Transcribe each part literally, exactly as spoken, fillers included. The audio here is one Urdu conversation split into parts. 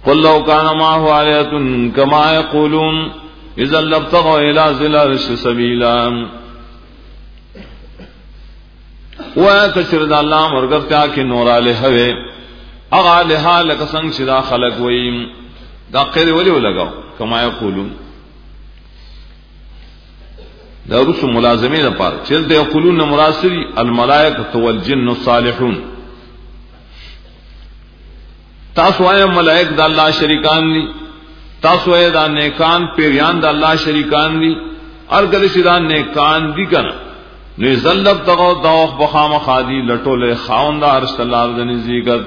قل لو كان معه آلهة كما يقولون إذا لابتغوا إلى ذي العرش سبيلا. وہ کچر دا اللہ مرگرتیا کی نورا لہوے اغا لہا لکسنگ چدا خلق ویم دا قیر ولیو لگاو کما یقولون دا رسو ملازمی دا پار چلتے یقولون مراسری الملائکة والجن الصالحون. تاسو آیا ملائک دا اللہ شریکان دی، تاسو آیا دا نیکان پیریان دا اللہ شریکان دی، ارگلشی دا نیکان دی کنا نزلب تغو دوخ بخام خادی لٹو لے خاون دا عرش اللہ دنی زیگت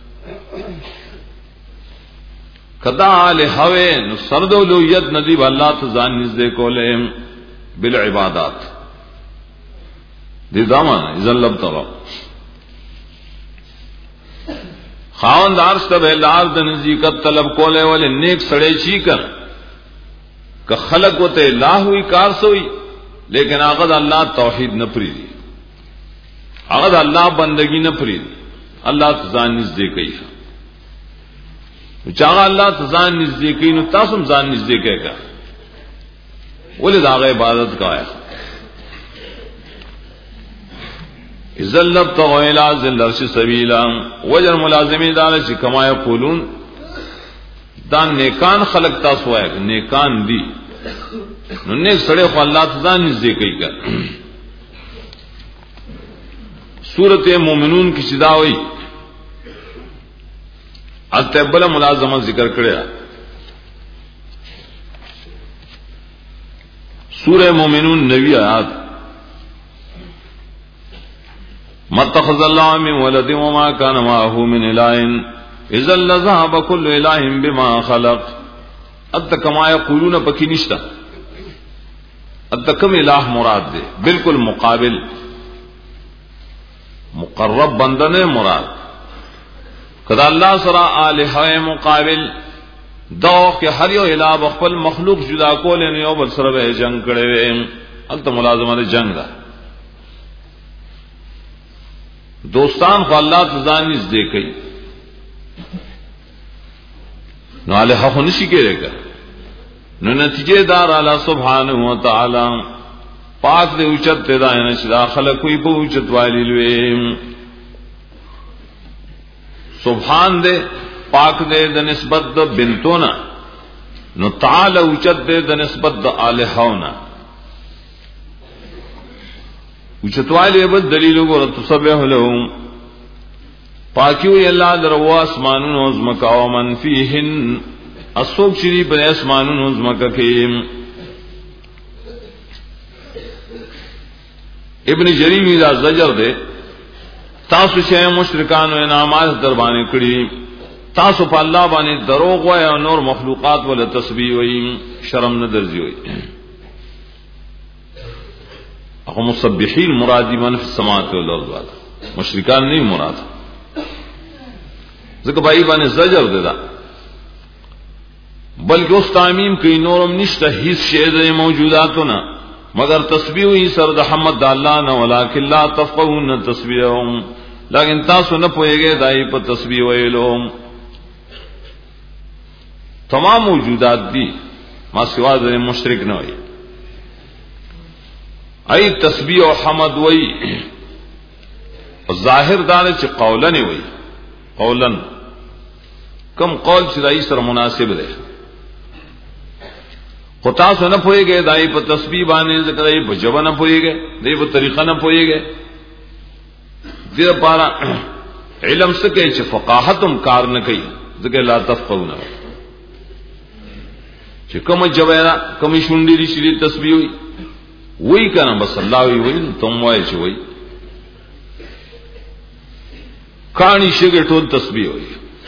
کدا آل ہوئے نسرد ولویت ندیب اللہ تزان نزدے کو لے بالعبادات دی دامان زلب تغو خاون دا عرش تب اللہ دنی زیگت طلب کو لے والے نیک سڑے چی کر کہ خلق ہوتے اللہ ہوئی کار سوئی لیکن آغد اللہ توحید نہ پری دی، آغد اللہ بندگی نہ پری دی، اللہ تزان نزدے کئی چاہا اللہ تزان نزدے کئی نو تاسم زان نزدے کئی کا ولد آغا عبادت کا آیا ازلب تغویلا زلرش سبیلا. وجر ملازمی دانا چی کما یقولون دان نیکان خلق تاسو آئے نیکان دی نو نیک سڑے خو اللہ تزان نزدے کئی کا. سورت مومنون کی شدا ہوئی اتبلا ملازمت ذکر کرے سورہ مومنون نوی آیات متخذ اللہ من ولد وما كان معه من الہ اذا لذهب كل الہ بما خلق. ات کما یقولون پکی نشتا اتکم الہ مراد دے بالکل مقابل مقرب بندن مراد کدا اللہ سرا آلہہ مقابل دو کہ ہر یو الہ بخل مخلوق جدا کو لینے یو بل سر بے جنگ کڑے وے الت ملازمت جنگ دا دوستان کو اللہ تزانیز دے کئی نو آلہہ خو نشی کے رے گا نو نتیجے دار اللہ سبحانہ و تعالی پاک دے اوچت تے دائنا چدا خلق کوئی پا اوچت والی لوے سبحان دے پاک دے دا نسبت دا بنتونا نو تعالی اوچت دے دا نسبت دا آلہونا اوچت والی بد دلیلو کو رتصبح لہم پاکیوی اللہ در وہ اسمانون عظمکا ومن فیہن اصوب شریف پر اسمانون عظمکا کیم. ابن جریمی دا زجر دے تاسو شے مشرکان و انعامات دربانے کڑی تاسو پا اللہ بانے دروغ وائے اور نور مخلوقات والا تسبیح وئی شرم ندرزی ہوئی. اخو مصبحین مرادی من فی السماوات والارض والا مشرکان نہیں مراد ذکر بھائی بانے زجر دے دا بلکہ اس تعمیم کی نورم نشتہ ہیس شید موجوداتنا مگر تسبیح ہی سرد حمد اللہ نہ ولیکن لا تفقہون تسبیحهم لیکن تاسو نہ پوئے گے دائی پر تسبیح ویلوم. تمام موجودات دی ما سوا در مشرک نہ ہوئی ای تسبیح و حمد وئی ظاہر دانے چی قولن وئی قولن کم قول چی دائی سر مناسب دے خطا سے نہ پوئے گئے دائی پر تسبیح بانے ذکر دائی پر جبہ نہ پوئے گئے دائی پر طریقہ نہ پوئے گئے دیر پارا علم سکے چی فقاہتم کار نہ کئی ذکر لا تفقہون چی کم جبہ کم شنڈی ری شری تسبیح ہوئی وہی کہنا بس اللہ ہوئی وہی تم وائے چی وہی کانی شگر ٹھول تسبیح ہوئی.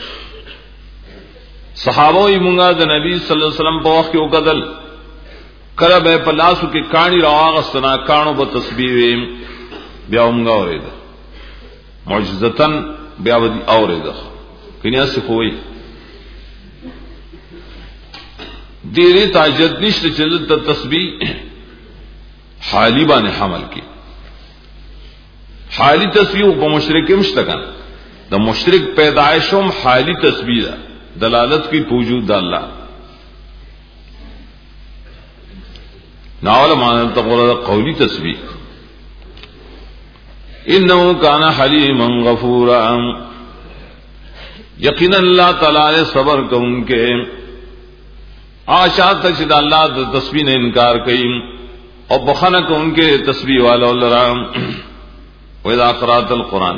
صحابوی منگا دا نبی صلی اللہ علیہ وسلم پا وقت کی اقدل کرب ہے پلاسو کی کانی رو آغستنا کانو با تسبیح ویم بیا منگا ہوئی دا معجزتاً بیا بدی آوری دا کنی ایسی خوئی دیری تاجد نشت چلد تا تسبیح حالی بانے حمل کی حالی تسبیح با مشرک مشتکن دا مشرک پیدائشم حالی تسبیح دا دلالت کی وجود اللہ ناول معنی تقول قولی تسبیح انه کان حلیما غفورا یقینا اللہ تعالی نے صبر کو ان کے آشا تک شد اللہ تسبیح نے انکار کی اور بخنہ کو ان کے تسبیح والا لرام واذا قرات القرآن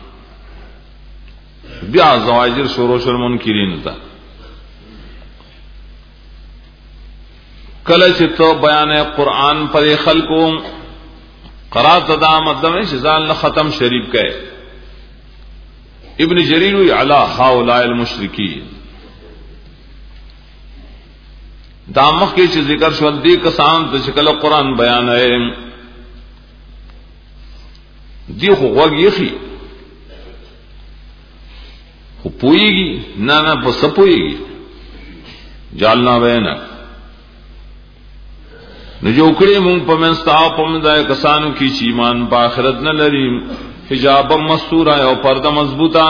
بیا زواجر شروع المنکرین تا کله چې تو بیان قرآن پر خلقو قرات دا مطلب ہے شزال ختم شریف کا ابن جریر علی هؤلاء المشرکین دامخ کے چ ذکر شو دی کسان ته شکل قرآن بیان ہے دی خو وګیخي خو پوئیږي نه نه په سپوئیږي جالنا بیان نو جو کړي مونږ په منستا په مندای کسانو کی چې ایمان په آخرت نه لري حجاب مستور او پرده مضبوطه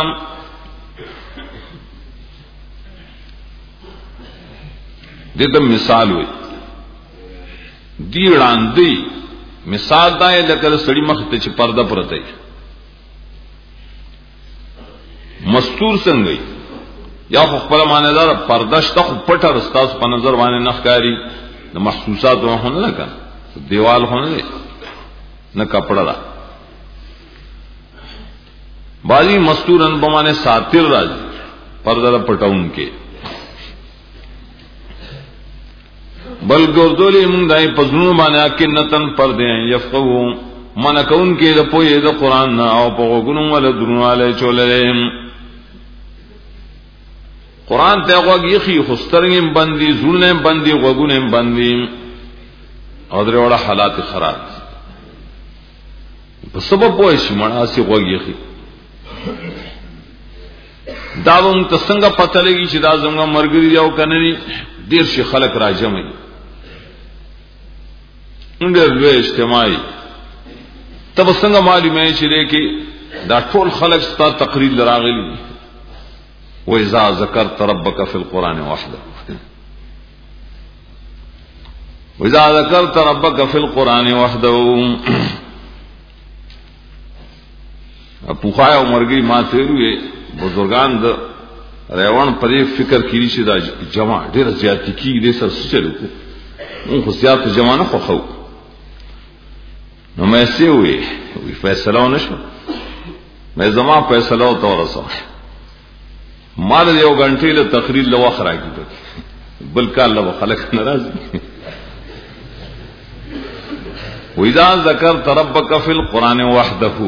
دته مثال وي دی وړاندې مثال دا لکه سړی مخ ته چې پرده پرته مستور څنګه یا خپل معنی دار پرده شته پټه رستاس په نظر باندې نخکاری د محسوسات وهونه نه کړه دیوال هونه نه کپڑا دا بازی مستورن بمانے ساتر راځي پرده پټاون کې بل ګردولې مونږ دای پزنو باندې کنتن پردې یفقهو من کون کې د پوهې د قران نه او په وګونو ول درنواله چولې قران ته وګي خي خسترګم بندي زولنه بندي وګونه بندي او درې وړه حالات خراب په سبب پوه شي مناسي وګي خي دا وون تسنګ پته لګي چې دا زموږ مرګري یو کني ډیر شي خلق راځمي اندر لوی اجتماعي تب څنګه معلومه شي لکه دا ټول خلق ستا تقریر لراغلي وإذا ذكرت ربك في القرآن وحده وإذا ذكرت ربك في القرآن وحده پوخای عمرګي ما ته وي بزرګان د ریوان پرې فکر کړی چې دا جمع ډېر زیات کی دې سر چلو نو خو زیات جمع نه خو خو نو مې سي وي فیصله ونشو مې زما فیصله او تورسه مال یو غنټې له تقریر له وخت راګي بل کال له خلک ناراضي وإذا ذكرت ربك في القرآن وحده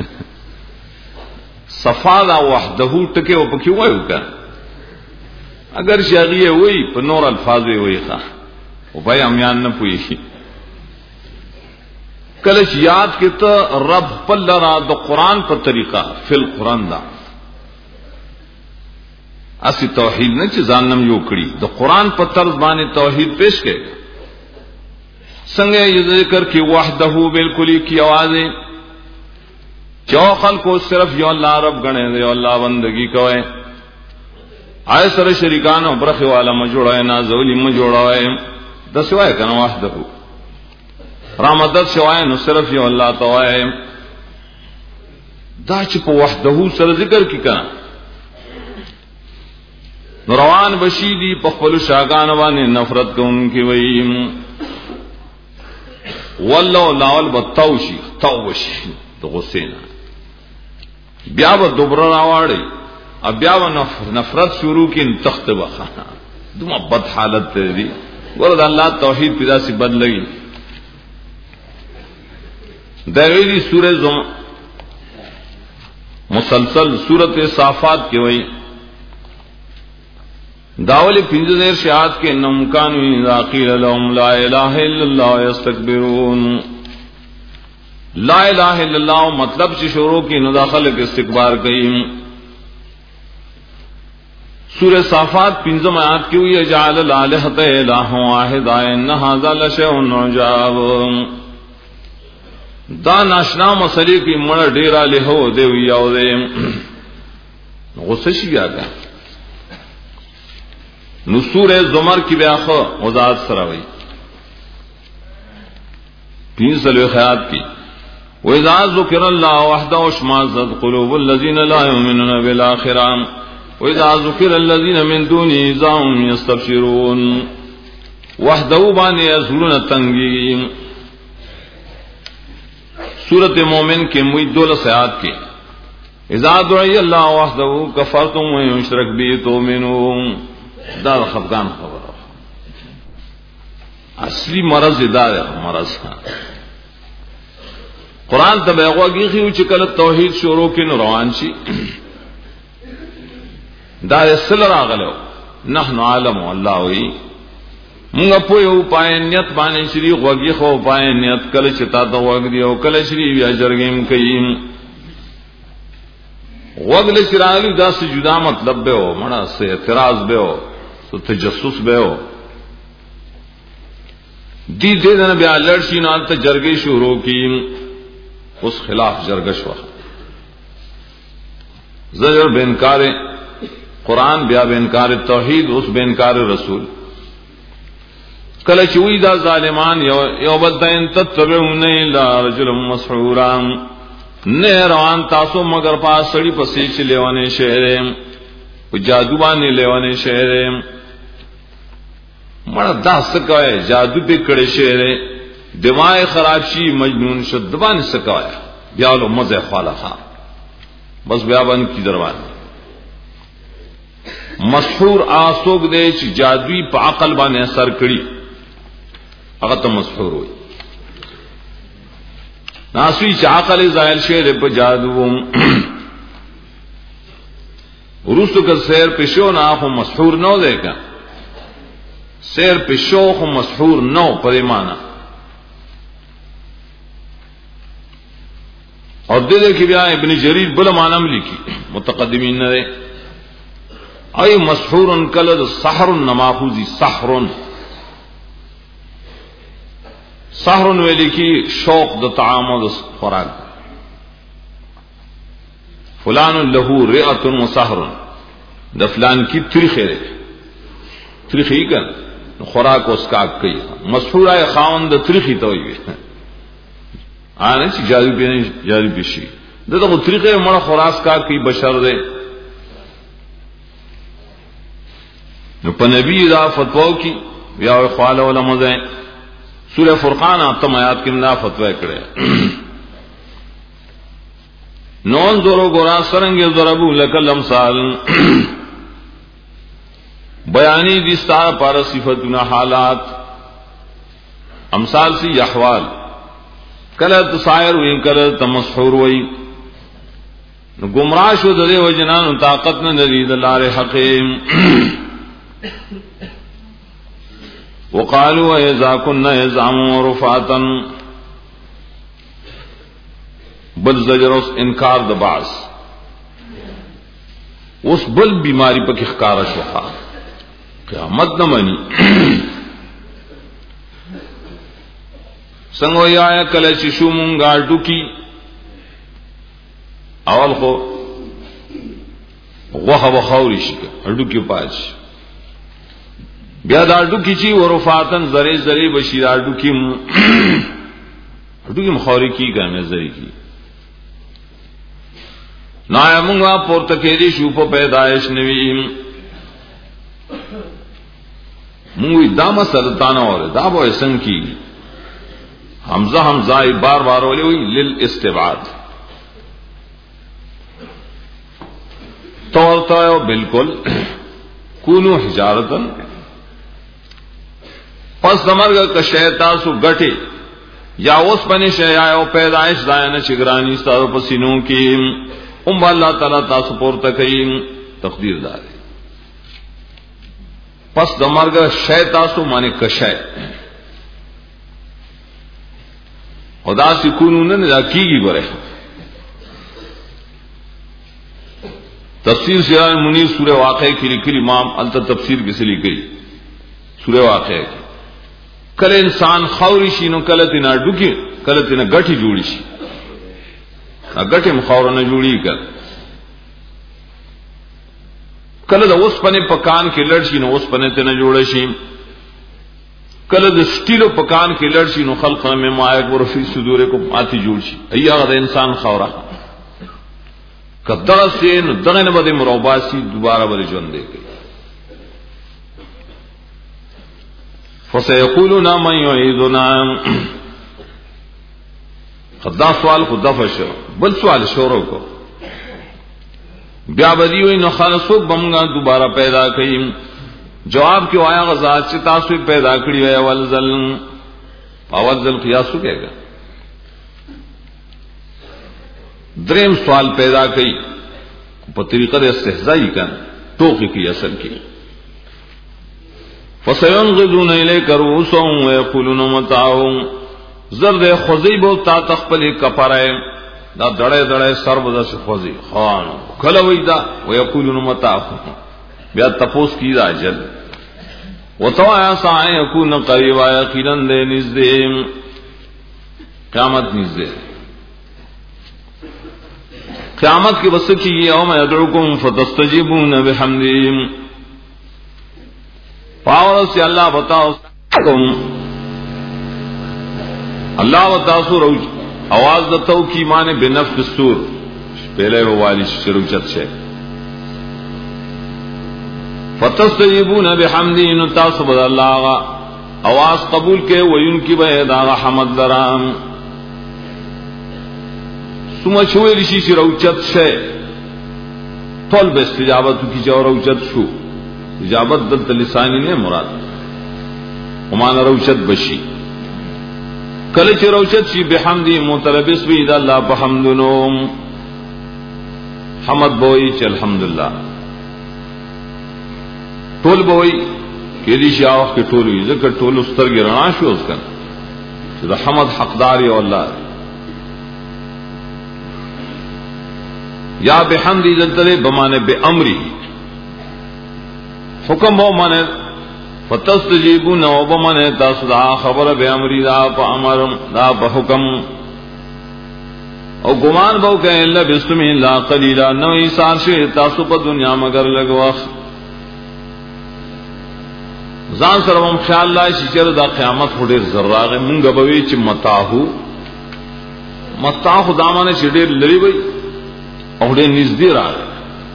صفادا وحده ټکه او پکې وایو کا اگر شاغیه وای په نور الفاظ وای ښا او بای امیان نه پوي کله یاد کته رب په لرا د قران په طریقه فل قران دا اسی توحید نه چې ځانم یو کړی د قران په طرز باندې توحید پیش کړي څنګه یې ذکر کې وحده بالکل کی आवाज چوخل کو صرف یو اللہ رب گنے یو اللہ بندگی کوئے آئے سر شریکانو برخی والا مجوڑائے نازولی مجوڑائے دسوائے کنا وحدہو رامدد شوائے نو صرف یو اللہ توائے دا چپو وحدہو سر ذکر کی کنا نروان بشیدی پخپلو شاگانوانے نفرت کو ان کی ویم واللہ لاول بتاوشی تاوشی تو غصینا بیا و دوبره راوړي ا بیا و نفرت شروع کین تخت وخا دومره بد حالت دی ورته الله توحید پیدا سی بدلئی دغه سورہ زم مسلسل سورۃ صافات کې وای داول پنځه دیر شهادت کې انهم کانوا اذا قیل لهم لا اله الا الله یستكبرون لا الہ الا اللہ مطلب سے شروع کی نداخل کے استکبار کئی سورہ صافات پنجم آیات کی ہوئی جعل الالہۃ الہ واحد ان ھذا لشیء عجاب دا ناشنا مسئلے کی مڑ ڈیرا لہو دے وی او دے غصہ شیا گا نصور زمر کی بیاخو وضاحت سراوی تین سلوی خیات کی وَإِذَا ذُكِرَ اللَّهُ وَحْدَهُ اشْمَأَزَّتْ قُلُوبُ الَّذِينَ لَا يُؤْمِنُونَ بِالْآخِرَةِ وَإِذَا ذُكِرَ الَّذِينَ مِن دُونِهِ إِذَا هُمْ يَسْتَبْشِرُونَ وحدہ بانے ازلون تنگی سورۃ مومن کے موئی دولس آیات کے اذا دعی اللہ وحدہ کفرتم وَإِن يُشْرَكْ بِهِ تُؤْمِنُونَ دار خفگان خبر اصلی مرض دار مرض قرآن تبعیغوا کی خیو چکل توحید شروع کی نروان شی دار سل راغلو نحن عالم اللہ وی مونگا پوی او پای نیت بانے شری غوگی خو پای نیت کل چتا تا غوگ دیو کل شری بیا جرگیم کئیم غوگل شراغلی دا سے جدا مطلب بے ہو منا سے اعتراض بے ہو تو تجسس بے ہو دی دے دن بیا لڑشی نال تا جرگی شروع کیم اس خلاف جرگش وقت زجر بینکار قرآن بیا بینکار توحید اس بینکار رسول کل چوئی دا ظالمان یو بدین تتبعون الا رجل مسحورا نیروان تاسو مگر پاس سڑی پسیچ لیوانے شہریں جادو بانے لیوانے شہریں مڑا دا سکوئے جادو پہ کڑے شہریں دماغ خراب شی مجنون شد دبان سکوایا بیالو مزے خوالا خواہ بس بیابان کی دروان مسحور آسوک دے چی جادوی پا عقل بانے اثر کری اگر مسحور ہوئی ناسوی چی عقل زائل شیر پا جادوم رسو کا سیر پشو ناخو مسحور نو دے گا سیر پشو خو مسحور نو پر ایمانا اور دے کی بیا ابن جریر بلا معنی لکھی متقدمین نے ای مسحور کلد سحر نماخوزی سحر سحر ویلی کی شوق د طعام و خوراک فلان له رئۃ وسحر د فلان کی تریخه تریخی کن خوراک اس کا کئی مسحور ہے خاون د تریخی تو وی آنے چی جادو پینے جادو پیشی دتا کو طریقے مڑا خوراس کا کی بشر دے نو پا نبی دا فتوہ کی یا خوال علماء دیں سورہ فرقان آتم آیات کی منا فتوہ کرے نون دورو گورا سرنگی ضربو لکل امثال بیانی دیستا پارا صفتنا حالات امثال سی احوال کلت سائر وی کلت مسحور وی گمراہ شو دے وجنان طاقت نہ دلید لار حقیم وقالوا اذا كنا يزعموا رفاتا بل زجرس انکار د باس اس بل بیماری پک اخکار شوخا قیامت نہ منی سنگو یا کل چشو مونگا ڈوکی اول خو غوخ بخوری شکا ڈوکی پاچ بیا دا ڈوکی چی ورفاتن زری زری بشی دا ڈوکی ڈوکی مخوری کی گا میں زری کی نایا مونگا پورتکیری شوپو پیدایش نویم مونگوی دا مسلطانا ہو رہے دا بو ایسن کی حمزہ حمزہ بار بار ہوئی ہوئی للاستبعاد توڑتا ہے بالکل کونو حجارتن پس دمرگ کا شیطان سو گٹے یا اس پنی شیعہ پیدائش دائن چگرانی ستارو پسینوں کی ام اللہ تعالیٰ تاسو پورتا کئیم تقدیر دارے پس دمرگ شیطان سو مانے کشے خدا سے کونون نے کی گی گرے تفسیر سیران منیر سورہ واقعہ کی لکھی امام التا تفسیر کسی لکھی سورہ واقعہ کی کل انسان خوری شی نو کل تینا ڈوکی کل تینا گٹھی جوڑی شی گٹھی مخور نہ جوڑی کر کله د اوسپنې پکان کې لړ شي نو اوسپنې ته نه جوړ شي، کله د سټیلو پکان کې لړ شي نو خلق میں مائق ورفی صدور کو آتی جوړ شي. ایغه د انسان خورا کدر سے نو دغه نه بده مراباسی دوباره بل ژوند دی. فسيقولون من يعيدنا، خدا سوال خدا فشو بل سوال شروع کو بیا بدی وی نو خالصو بمگا دوبارہ پیدا کئیم. جواب کیوں آیا غزات سے تاسو پیدا کری وی اول ذل اول ذل قیاسو کہے گا. دریم سوال پیدا کئی پا طریقہ دے استحضائی کا ٹوکی کی اصل کی. فسینغضون الیک رؤوسهم ویقولون متاعهم، زرد خزیب تا تخپل کفرائے دا دڑے دڑے سر بدا سے خوزی خوان کلوی دا ویقولون متاعهم، بیا تپوس کی دا جل وتوایا سائے یکون قریبا، یقیناً دے نزدے قیامت نزدے. قیامت کی بس کی یوم یدعوکم فتستجیبون بحمدہم، پاور سے اللہ بتاؤ اللہ بتاؤ سور آواز دتو کی مانے بنفخ الصور، پہلے وہ والی شروع چت سے فتستجیبون بحمدہ، تاسو بد اللہ آواز قبول کے وین کی بے داغ حمد درام ثم شوی رشی سی روچت سے طلب استجابت کی جو روچت شو اجابت دلت لسانی نے مراد ومان روچت بشی کلچ روچت شی بحمدی متلبس بھی دا اللہ بحمدنو حمد بوئی چل الحمدللہ ٹول بوئی کہ دی شاوخ کے ٹول ہوئی ذکر ٹول استر کی رنا شو اس کن دا حمد حقداری واللہ یا بحمدی دلتلے بمانے بے امری حکم ہو مانے فتستجیبون و بمانے تاسو دا خبر بے امری دا پا امر دا پا حکم او گمان باو کہ اللہ بسمی اللہ قلیلا نو ایسان شے تاسو پا دنیا مگر لگ وقت زان سرم خیال لائے شچر دا قیامت خودیر ذراغ منگا بوی چی متاہو متاہو دامانے چی دیر لری بئی اور دیر نزدی را رہے.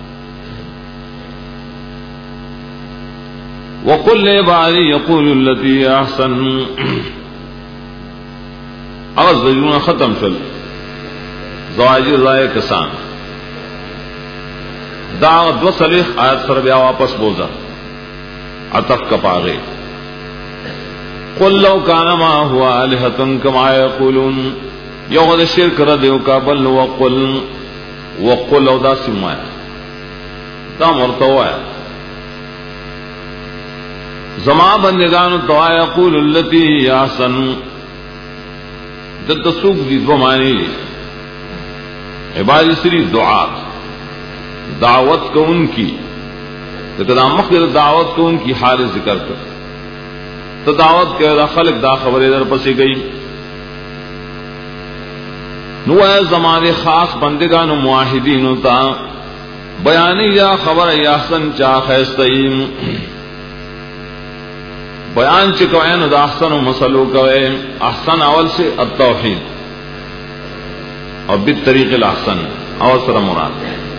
وَقُلْ لِعِبَادِي يَقُولُوا الَّتِي أَحْسَنُ، اگر زجرون ختم شل زواجر رائے کسان دعوت و صلیخ آیت سر بیا واپس بوزا عطف کپاغے. قل لو کان ما ہوا الہتن کما یقولون، یوغد شرک ردیو کا بل وقل وقل او دا سمایا دا مرتوایا زما بندگانو تو یقول اللتی احسن دت سوق دی دو معنی عبادی سری دعات دعوت کو ان کی لیکن مخیر دعوت کو ان کی حال ذکر کر تو دعوت کے خلق دا خبر ادھر پسی گئی نو ہے زمانے خاص بندگان و معاہدین تا بیانی یا خبر یا احسن چا خیستیم بیان چکوین دا احسن و مسلو کوئے. احسن اول سے التوحید اور بالطریق الاحسن اول سر مراد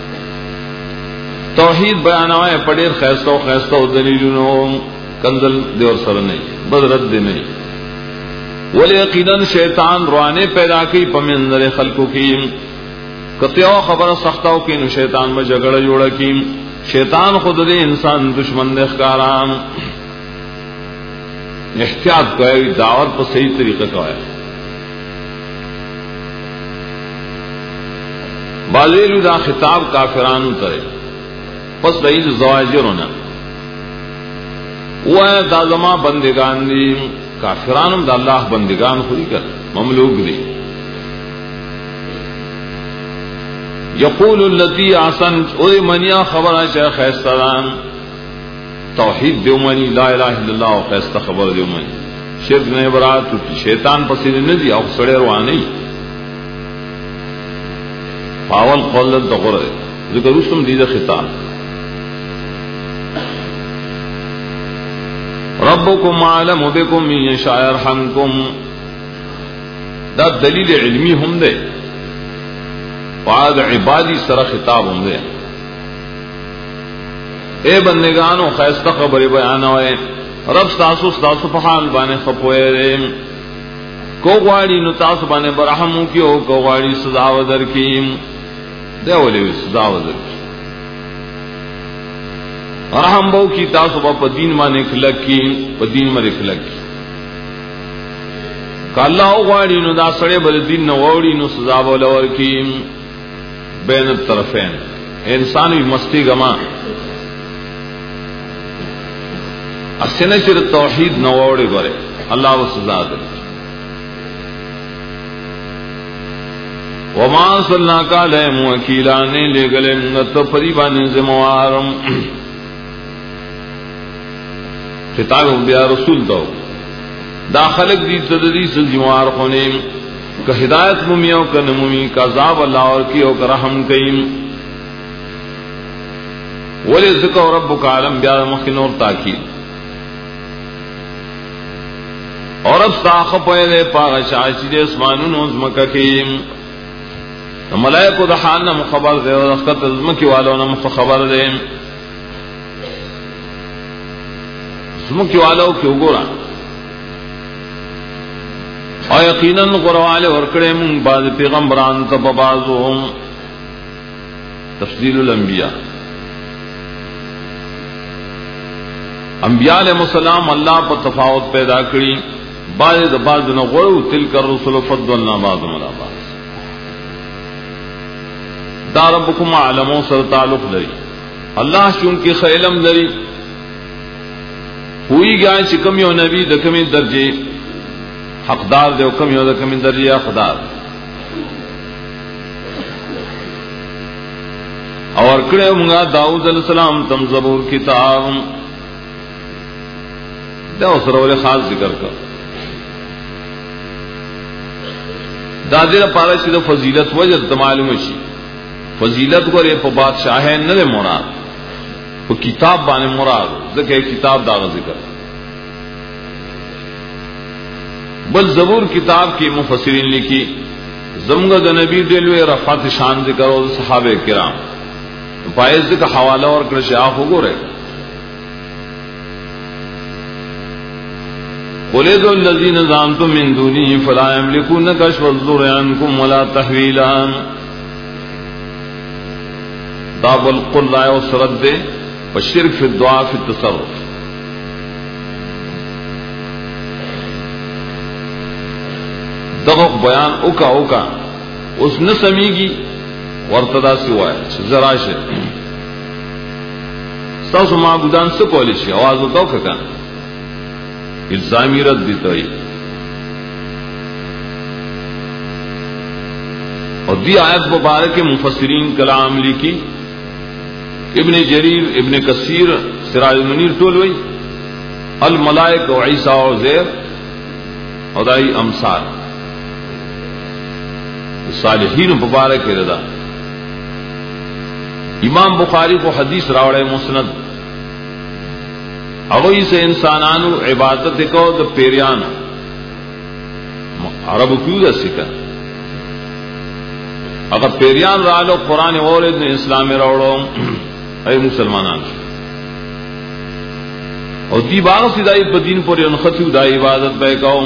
توحید بیانوائے پڑیر خیستو خیستو دلیلونو کنزل دیور سر نہیں بدرد دے نہیں. ولی یقیناً شیطان روانے پیدا کی پمنظر خلقوں کی کتیو خبر سختاو کی نو شیطان میں جگڑ جوڑا کی. شیطان خود دے انسان دشمن دے اخکارام احتیاط کوئی دعوت پر صحیح طریقہ کوئی بازیلو دا خطاب کافرانو ترے پس دعید زواجرونا وہ ہے دا زمان بندگان دی کافرانم دا اللہ بندگان خوری کر مملوک دی. یقول اللتی آسن اوی منیا خبر ہے خیستان توحید دیو منی لا الہ الا اللہ و خیستہ خبر دیو منی شرک نے برات شیطان پسید نہ دی او سڑے روانی پاول قولت دغر ذکر رسم دیدہ خطاب ربکم اعلم بکم ان یشاء یرحمکم. دا دلیل علمی هم دے وعد عبادی سر خطاب هم دے. اے بندگانو خیستہ خبر بیانوئے رب ستاسو ستاسو پحال بانے خپوئے دے کو غواړي نو تاسو باندې برحمو کیو کو غواړي سزا ودر کیم دی ولې سزا ودر کی رحم بو کی تاسو په دین باندې خلق کی په دین باندې خلق کی کله غواړي نو دا سړی بل دین نو وړي نو سزا ولور کیم بین الطرفین انسان وی مستی گما اسنه چې توحید نو وړي غره الله و سزا ده. وما صلناک علیہم وکیلا نے لے گلے نت پریبان ذموارم خطاب بیا رسول دو دا خلق دی تدری سے ذموار ہونے کہ ہدایت ممیو کہ نمومی کا عذاب اللہ اور کیو کہ رحم کئیم ولی ذکر ربک عالم بیا مخنور تاکید اور اب ساخ پہلے پاغ شاشی دے اسمانون عظمکہ کئیم ملائکو دا حال نم خبر دے اور اخت زمکی والو نم خبر دے زمکی والو کیوں گورا اور یقیناً قرآن ورکڑے من بعض پیغمبران تب بازوهم تفضیل الانبیاء انبیاء علیہ السلام اللہ پر تفاوت پیدا کری بعض بعض نغورو تلک الرسل فضلنا بعض ملا بعض دا ربکم علمو سر تعلق لري اللہ چونکہ خیلم لري ہوئی گیا چکم یو نبی د کمی درجے حقدار دے کم یو د کمی درجے حقدار اور کڑے منگا داؤد علیہ السلام تم زبور کتاب دا سرور خاص ذکر کر دادر پارا چیز فضیلت وجد معلوم شی فضیلت کو رے پا بادشاہ ہے نہ مراد وہ کتاب بانے مراد ذکر کتاب دا ذکر بل زبور کتاب کی مفسرین لکھی زمگد نبی دلوے رفعت شان ذکر اور صحابہ کرام پائز ذکر حوالہ اور کرش آخ ہو گو رہے قُلِدُ الَّذِينَ زَعَمْتُم مِّن دُونِهِ فَلَا يَمْلِكُونَ كَشْفَ الضُّرِّ عَنكُمْ وَلَا تَحْوِيلًا. داب القل رائے و سرد دے والشرک فی الدعا فی التصرف. دغق بیان اوکا اوکا اس نہ سمیگی ورتدا سوائے ذرا شے ستاسو معبودان سے کولی شي आवाज وکاو ککا الزامی رد دیتا ہی اور دی آیت مبارک مفسرین کلام لکھی ابن جریر ابن کثیر سراج المنیر ٹولوئی الملائک و عیسیٰ و زیر ادائی امثال صالحین مبارک رضا. امام بخاری کو حدیث راوڑے مسند اگوئی سے انسانانو عبادت کو دا پیریانو عرب کیوں دا سکا اگر پیریان رالو قرآن وولد نے اسلام راوڑو اے مسلمانان اور دی باغ سدائی بدین پر انخطی دا عبادت بے قوم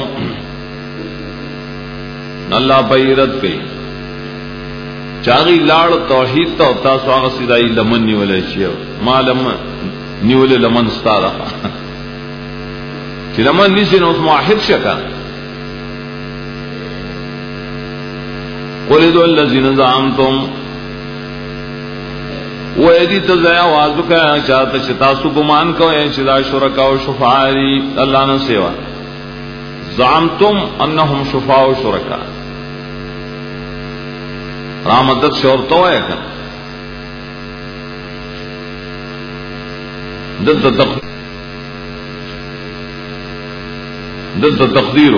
اللہ بیرت کئی چاگی لاڑ توحید تا تا سواغ سدائی لمن نیولے چیو ما لمن نیولے لمن ستا رہا چی لمن نیسی نو اس معاہد شکا قُلِدُ الَّذِينَ زَعَمْتُمْ وہ ایدی تزایا وازو کا چاہتا چتاسو گمان کو اے چدا شرکا و شفاعی اللہ نے سیوا زعمتم انہم شفاع و شرکا رامدت شورتو ہے کن دد دد تقدیرو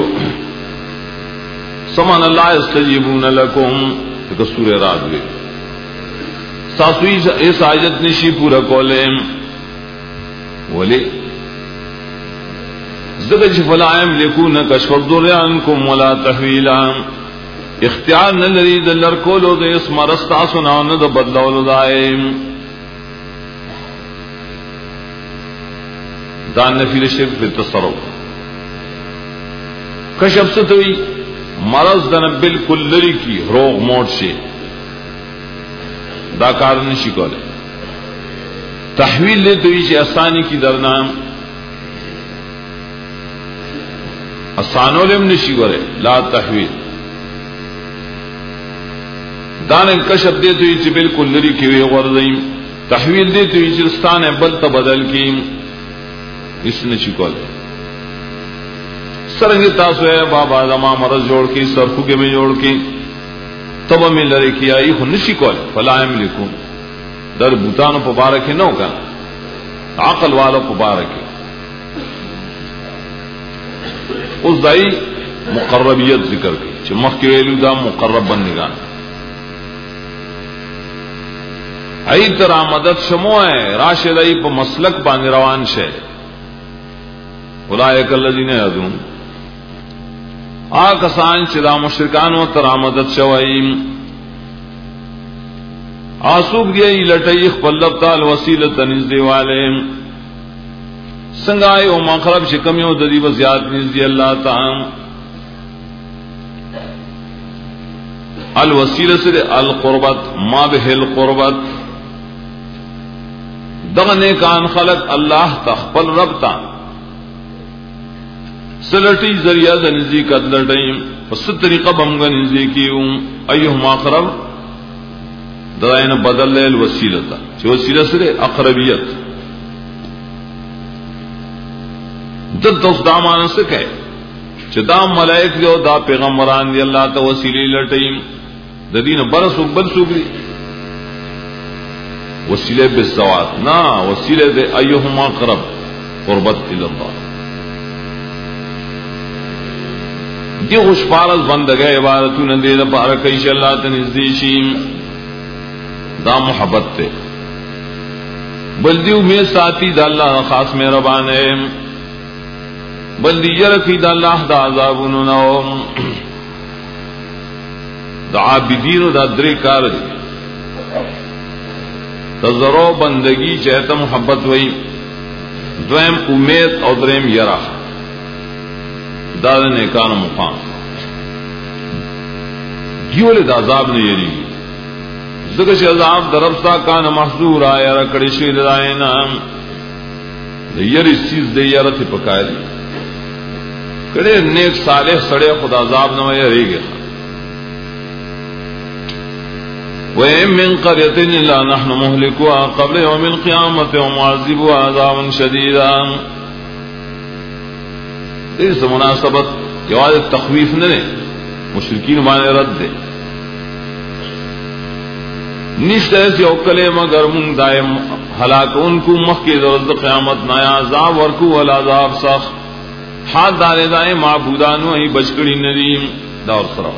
سمان اللہ استجیبون لکم دستور رات گئے ساسوی اس آیت نشی پورا کولے ولی زکه چې فلا یملکون کشف الضر عنکم ولا تحویلا اختیار نه لري د لر کولو د اسم رستا سنا نه د بدلولو دایم دا نفی شرک په تصرف کشف ستوي مرض دنه بالکل لري کی روغ موت شي دا کار نشي کوله تحویل له دوی چې اسانی کی درنام اسانولم نشي وره لا تحویل دان کشف دې دوی چې بالکل لري کی وي ورځي تحویل دې دوی چې ستانه بل ته بدل کی اس نشي کوله سرنگ تاسو ہے بابا زما مرض جوڑ کی سرخو کے میں جوڑ کی تب میں لڑے کی آئی خو نشی کول فلا یملکون در بوتانو مبارک نو کا عقل والو مبارک اس دای مقربیت ذکر کی چې مخ کې ویلو دا مقرب بندگان ای تر مدد شمو ہے راشد ای په مسلک باندې روان شه اولئک الذین یذون آکسان چې دا مشرکانو تر مدد شوی آسوب دی لټی خپل تعالی وسیله تنزدی والے څنګه یو مقرب شکم یو د دې وزیات نزدی الله تعالی الوسیله سره القربت ما به القربت دغه نیکان خلق الله تخپل رب تا سلٹی ذریعہ د نزدېکت لټیم پس طریقه بمغه نزدېکیو ايهما اقرب داینه بدل له وسیله تا چې وسیله سره اقربیت د دوست دامان سره کوي چې دا ملائک جو دا پیغمبران دی الله ته وسیله لټیم د دین برسو بل سوګري وسیله بالزوات نا وسیله د ايهما اقرب قربت الى الله دی خوش پارس بندگی عبادتون اندید پارکیش اللہ تنزدیشیم دا محبت تے بلدی امید ساتی دا اللہ خاص مہربان ہے بلدی یرکی دا اللہ دا عذابونو دا عابدین دا دری کار دی تذرو بندگی چہتا محبت وئی دویم امید او دریم یرا داد نیکان مقام دیول دا عذاب نے یری زکش عذاب دربستا کان محضور آیا رکڑی شوی دائینا یری سیز دی یرتی پکای دی کڑے نیک صالح سڑے خدا عذاب نو یری گیا وَإِن مِّن قَرْيَةٍ إِلَّا نَحْنُ مُهْلِكُوهَا قَبْلَ يَوْمِ الْقِيَامَةِ وَمُعَذِّبُوهَا عَذَابًا شَدِيدًا اس مناسبت جواز تخویف نہ دے مشرکین مانے رد دے نشتے سے اوکلے مگر من دائم ہلاک ان کو مخ کے درد قیامت نایا عذاب ورکو والعذاب سخ ہاتھ دارے دائیں معبودانو ہی بچکڑی ندیم دور سرا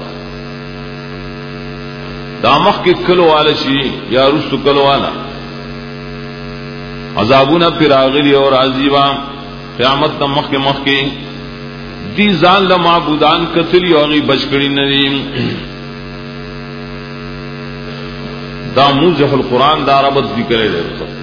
دامخ کے کلو والا شی یا رسو کلو والا عذابونا پھر آغلی اور عذیبا قیامت نمخ کے مخ کے دی زان لا معبودان کتلی اوغي بچکڑی ندیم دا موزح القرآن دا ربط ذکر ہے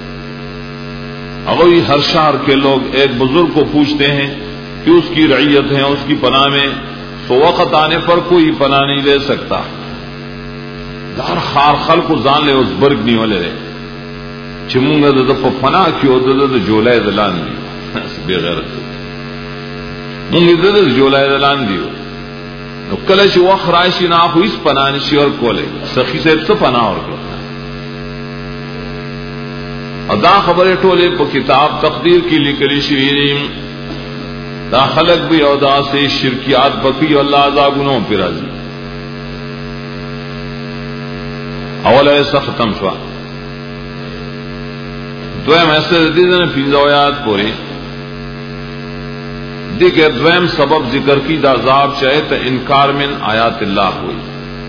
اگوی ہر شہر کے لوگ ایک بزرگ کو پوچھتے ہیں کہ اس کی رعیت ہے اس کی پناہ میں تو وقت آنے پر کوئی پناہ نہیں لے سکتا دار خار خل کو زان لے اس برگ نہیں والے رہے چمونگا دا دا پناہ کیوں دا دا جولائے دلان دی بے غیرت مونږ دې جولای دلان دیو نو کله چې وخت راشي نه خو هیڅ پناه نشي ور کوله سخی صاحب څه پناه ورکړه ادا خبره ټوله په کتاب تقدیر کې لیکلي شوی دا خلق بھی اودا سے شرکیات بقی اللہ عذابونو پر راضی اول ایسا ختم شوا دویم ایسے دیدن پینزویات پوری دیکھ دویم سبب ذکر کی دا عذاب چاہے تا انکار من آیات اللہ ہوئی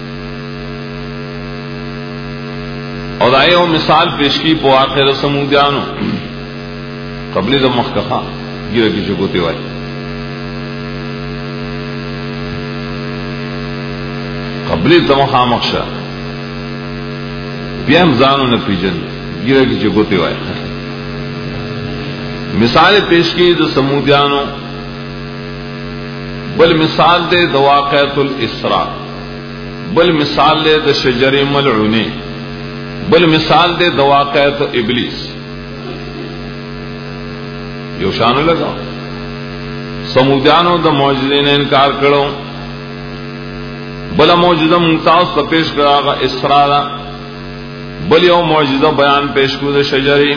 اور آئے وہ مثال پیش کی پو آخر سمودیانو قبلی دا مخکخا گیرہ کی چکوتی وائی بلی تمخا مخشا بیم زانو نہ پیجن گیرہ کی چگوتے وائے مثال پیش کی جو سمودیانو بل مثال دے دواقعت الاسراء بل مثال دے د شجر ملعونی بل مثال دے دواقعت ابلیس یو شانو لگا سمودیانو د معجزے نے انکار کرو بلا معجزہ ممتاز تا پیش کراغا اسراء بل یو معجزہ بیان پیش کو د شجری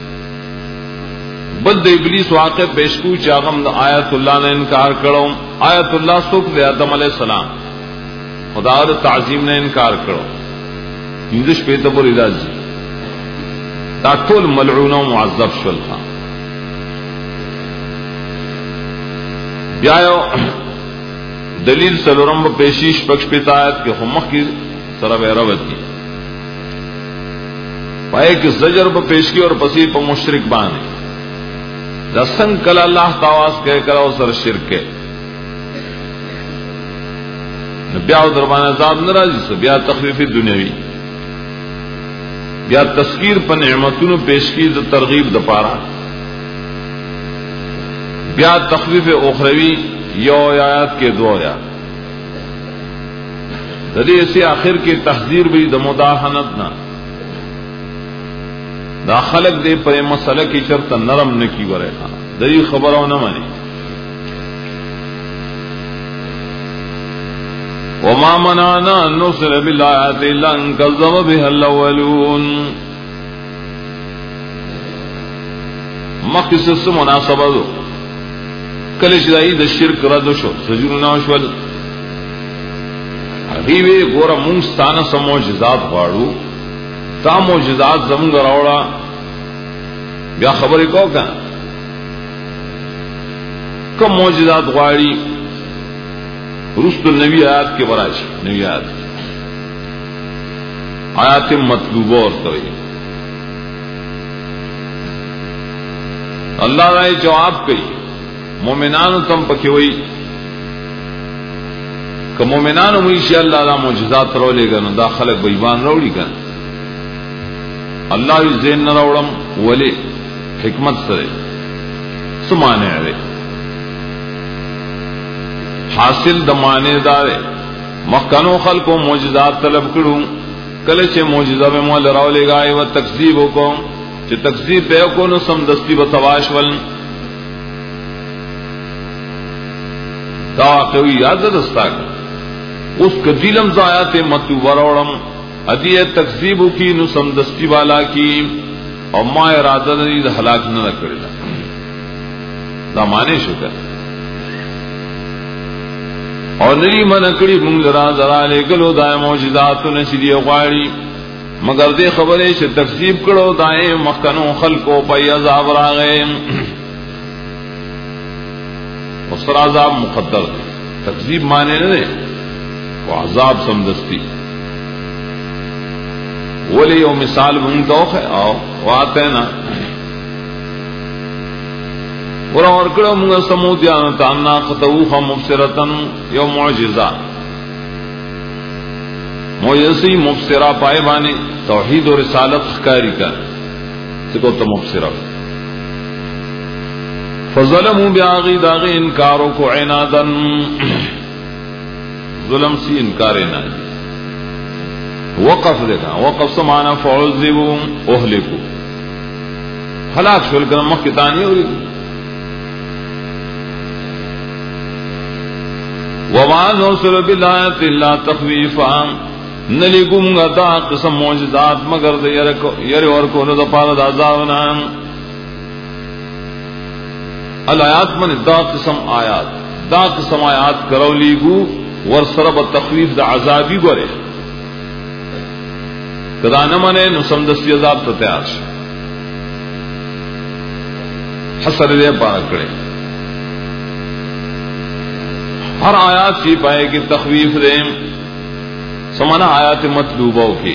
بل د ابلیس واقع پیش کو چاغم د آیت اللہ نے انکار کرو آیت اللہ سوک دے آدم علیہ السلام خدا د تعظیم نے انکار کرو یوزش پیتا پر ادازی دا ټول ملعون و معذب شول تھا بیایو دلیل سلورم پیشیش پکش پیتا آیت کے خمخ کی سرب عربت کی پائے کہ زجر پا پیش کی اور پسی پا مشرک بانے دستن کل اللہ تاواز کہہ کرو سر شرک کے بیاو دربان عذاب نرازی سے بیا تخفیف دنیاوی بیا تذکیر پر نعمتون پیش کی دا ترغیب دا پارا بیا تخفیف اخروی یو آیات کے دو آیات دلی ایسے آخر کے تحذیر بھی دا مداحنت نا دا خلق دے پر مسئلہ کی شرط نرم نکی ورے خان دلی خبروں نہ مانی وما منعنا ان نرسل بالآیات الا ان کذب بها الاولون مخصص سے مناسبہ دو کلش دائی دا شرک رد شو سجون ناشول حبیبی گورا مونستانا سا معجزات غاڑو تا معجزات زمونگ راوڑا بیا خبری کو کن کم معجزات غاڑی رست النبی آیات کے براش نبی آیات آیات مطلوبہ اور توئی اللہ رائے جواب کئی مومنانو تم پکی ہوئی کہ مومنانو مویشی اللہ دا معجزات رو لے گا نو دا خلق بیبان روڑی گا اللہ زین نہ روڑم ولی حکمت سرے سمانے رے حاصل دمانے دارے مخکنو خلقو معجزات طلب کروں کلچے معجزہ میں مولا رو لے گا و تکذیب کو چے تکذیب پہ کو نو سم دستی بتواش ول دا کوئی یاد دستا اس کدیلم زایات مطلوب روڑم ادی تکذیب کی نو سم دستی والا کی اور ما ارادہ نہیں دا ہلاک نہ کرلا دا مانے شکر اور نری منکڑی منگ لرا ذرا لے گلو دائے معجزات نشری غاڑی مگر دے خبرے سے تکذیب کرو دائے مخکنو خلقو پی عذاب را گئے اس پر عذاب مقدر دے تکذیب مانے نہ دے وہ عذاب سمدستی ولی یو مثال منگتوخ ہے آو واتے نا ورا ورکڑا منگا سمودیانو تانا خطوخا مبصرتن یو معجزہ معجزی مبصرہ پائے بانے توحید و رسالت خکاری کا سکو تو مبصرہ فظلموا بیاغی داغی انکارو کو عنادن ظلم سی انکار عنادی وقف دیکھا وقف سمانا فعذبوا اہلکو ہلاک شول کر مخیطانی ہوئی وما نرسل بالآیات الا تخویفا نلگم گا دا قسم معجزات مگر دے یری ورکو دا پارد عذابنا الآیات من دا قسم آیات دا قسم آیات کرو لیگو ورسرب تخویف دا عذابی گورے کدا نمانے نسم دستی عذاب تا تیار شا حسر دے پارا کرے ہر آیات چی پائے کہ تخویف دے سمانا آیات مطلوبوں کی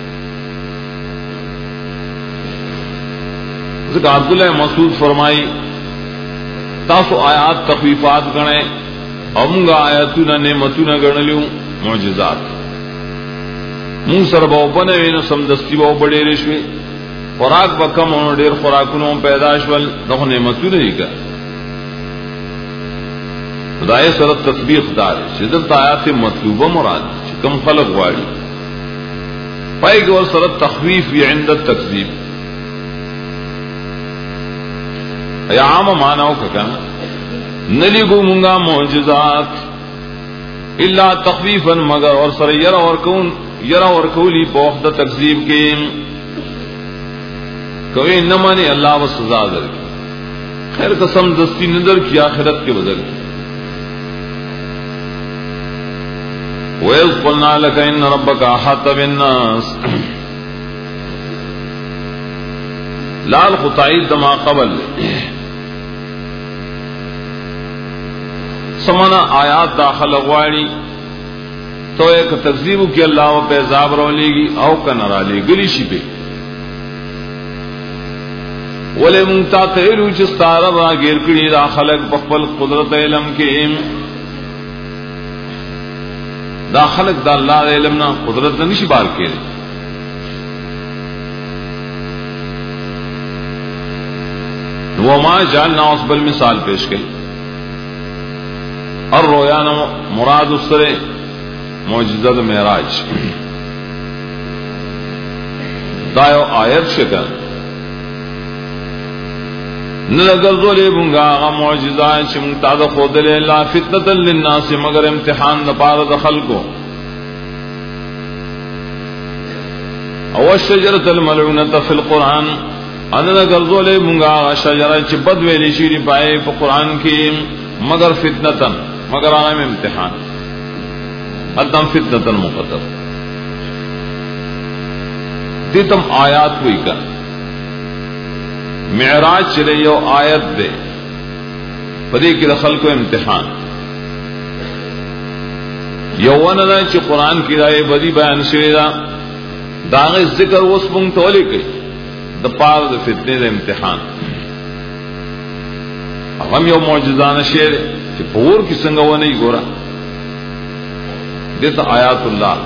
ذکر عبداللہ مسعود فرمائی تاسو آیات تخویفات گنے امگا آیاتونا نعمتونا گنلیوں معجزات مون سره به وبنوي نو سمدستی به وبډېرې شوې خوراک به کم او ډېر خوراکونو پیدا شول دغه نعمتونه یې کا خدای سره تطبیق دار چې د آیات مطلوبه مراد چې کم خلق غواړي پای ګور سره تخویف یې عند التکذیب یا عام معناو کا نلیگو منگا معجزات الا تخفیفا مگر اور سر یرا ورکون یرا ورکولی پوخت تکذیب کے کوئی نمانی اللہ و سزا در کی خیر قسم دستی نظر کی آخرت کے بدل کی وَإِذْ قُلْنَا لَكَ إِنَّ رَبَّكَ أَحَاطَ بِالنَّاسِ لال خطائید دما قبل سمنا آیات داخل غواړي تو ایک تکذیب کی اللہ و پہ عذاب رو لے گی او کا نہ لے گلی شی پہ ولے منتا تیلو چستار را گیر کړي دا خلق بخل قدرت علم کې دا خلق دا اللہ علم نا قدرت نشي بار کړي وما جعلنا اصبل مثال پیش کړي اور رویان مراد اسرے معجزت معراج دایو آیت شکر نلگر زولے بنگا آغا معجزات چمتا دا خود لے لا فتنة للناس مگر امتحان دا پار دا خلقو او الشجرة الملعونة فی القرآن انلگر زولے بنگا آغا شجرہ چی بدویلی شیری پائے پا قرآن کی مگر فتنة مگر آغا میں امتحان ادم فتنة مقدر دیتم آیات کوئی کر معراج چلے یو آیت دے پدے کی دخل کو امتحان یوانا چی قرآن کی رائے بدی بیان شوی دا داغ ذکر وسبنگ تولی کئی دا پار دا فتنے دا امتحان ہم یو معجزان شیر چی پور کی سنگا وہ نہیں گورا دیتا آیات اللہ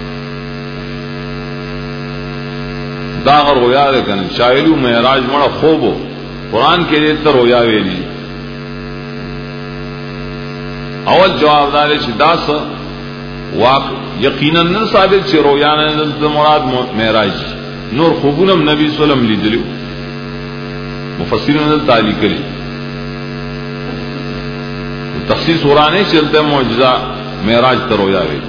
داغ رویا دے کن شاعلو معراج مڑا خوبو قرآن کے دیتا رویا ویلی اول جواب دارے چی دا سا واقع یقیناً نن ثابت چی رویا نے مراد معراج نور خوبونم نبی صلی اللہ علیہ وسلم لی دلیو مفسرین نے تعلیق کری تخصیص قرآن چلتے معجزہ معراج تا رویا ویلی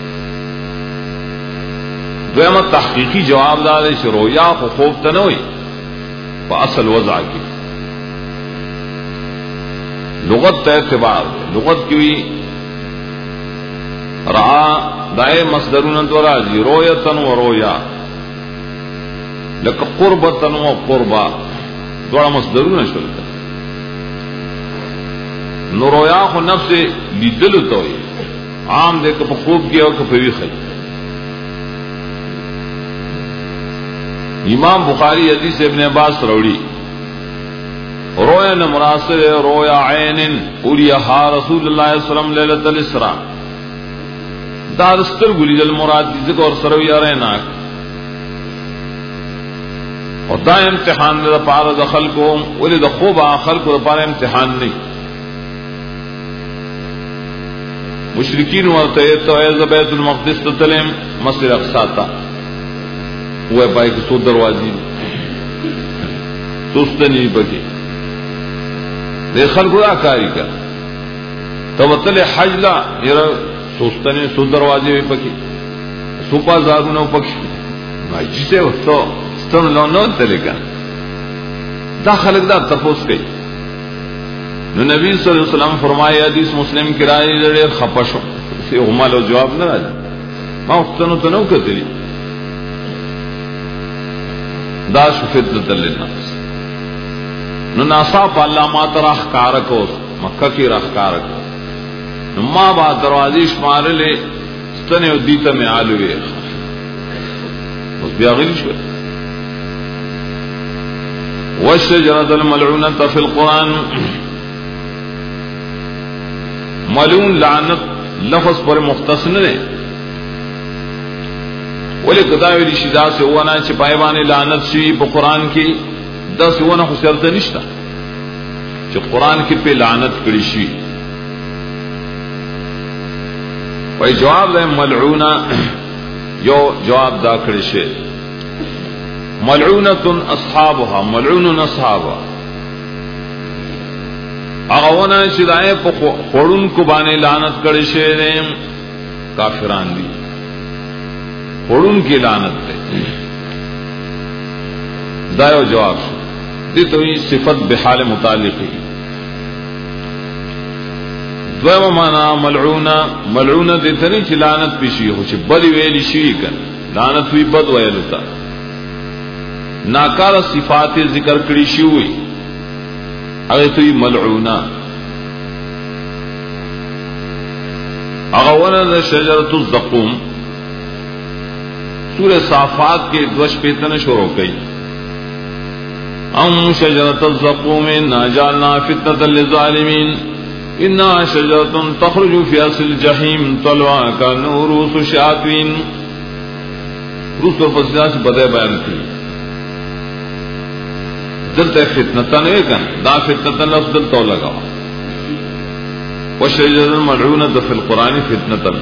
دویمت تحقیقی جواب دارے چی رویا خو خوب تنوئی پا اصل وضع کی لغت تا اعتبار لغت کی رعا دائے مصدرون دورازی رویتن و رویا لکا قربتن و قربا دوڑا مصدرون شلتا نو رویا خو نفس لیدل توئی عام دے کپا خوب کیا و کپا ویخی امام بخاری حدیث ابن عباس روڑی رویا نمراسر رویا عین اولیہا رسول اللہ صلی اللہ علیہ وسلم لیلت الاسراء دارستر گلی دل مراد ذکر اور سرویا ریناک اور دا امتحان دا پارا دا خلقو ولی دا خوب آخر کو دا پارا امتحان نہیں مشرکین ورطے تو ایز بیت المقدس تتلیم مسجد اقصا تا وہ پائے کہ سو دروازی سست نہیں بکی دے خلق دا کاری کا توتل حج لا یہ سست نہیں سو دروازی بھی پکی سوپا زادونو پکی جسے تو ستن لو نو تلے کا دا خلق دا تپوس کئی نو نبی صلی اللہ علیہ وسلم فرمایا حدیث مسلم کی رائے لڑے خپشو اسے غمال و جواب نہ راجا ما ستنو تنو کتلی دا شفتنة للناس نو ناسا پا اللہ ما تراخ کارکو مکہ کی راخ کارکو نو ما با دروازیش مارلے ستنے و دیتا میں آلوے اس بیا غلی شوئے والشجرة الملعونة في القرآن ملعون لعنت لفظ پر مختص نے ولی قداوی دی شدا سے وانا چھ پایبان لعنت شوی پا قرآن کی دا سے وانا خسرت نشتا چھ قرآن کی پہ لعنت کری شوی. وی جواب دے ملعونا یو جواب دا کری شوی ملعونتن اصحابها ملعونن اصحابها اغوانا چدائے پا خورن کو بانے لعنت کری شوی دے کافران دی خورن کی لعنت دے دایو جواب شو دی تو ہی صفت بحال متعلقی. دویم مانا ملعونا ملعونا دیتا نہیں چی لعنت پیشی ہو چی بدی ویلی شوی کن لعنت ہوئی بد ویلتا ناکار صفات ذکر کری شوی اگر تو ہی ملعونا. اغوانا دا شجرت الزقوم سورہ صافات کے دوش پیتن شروع کئی ام شجرت الزقوم انا جعلنا فتنة للظالمین انا شجرت تخرج فی اصل الجحیم طلعها کانه رؤوس الشیاطین. روس و فصلہ سے بدے بیان کی دلتا فتنتا نہیں کن دا فتنتا لفظ دلتا لگا وشجر الملعونة فی القرآن فتنتا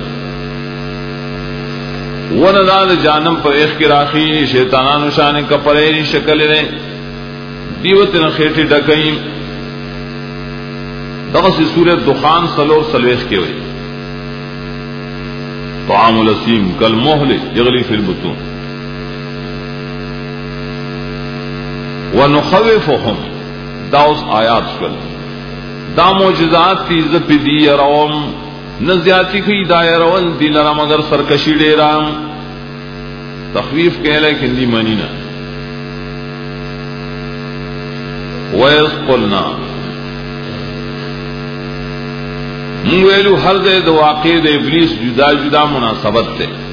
ونداد جانم پر ایخ کی راخی شیطانان شان کپرے شکل نے دیوتن خیٹی ڈکئیم دغسی سورت دخان سلور سلویخ کے ہوئی طعام الاسیم کالمحل یغلی فی البطون ونخوفهم دا اس آیات شکل دا معجزات تی عزت دی روم نزیاتی کی دائرون دی لرا مگر سرکشی ڈیرام تخویف کہلے کندی منینا. وَإِذْ قُلْنَا مویلو ہر دے دو واقع دے ابلیس جدا جدا مناسبت تے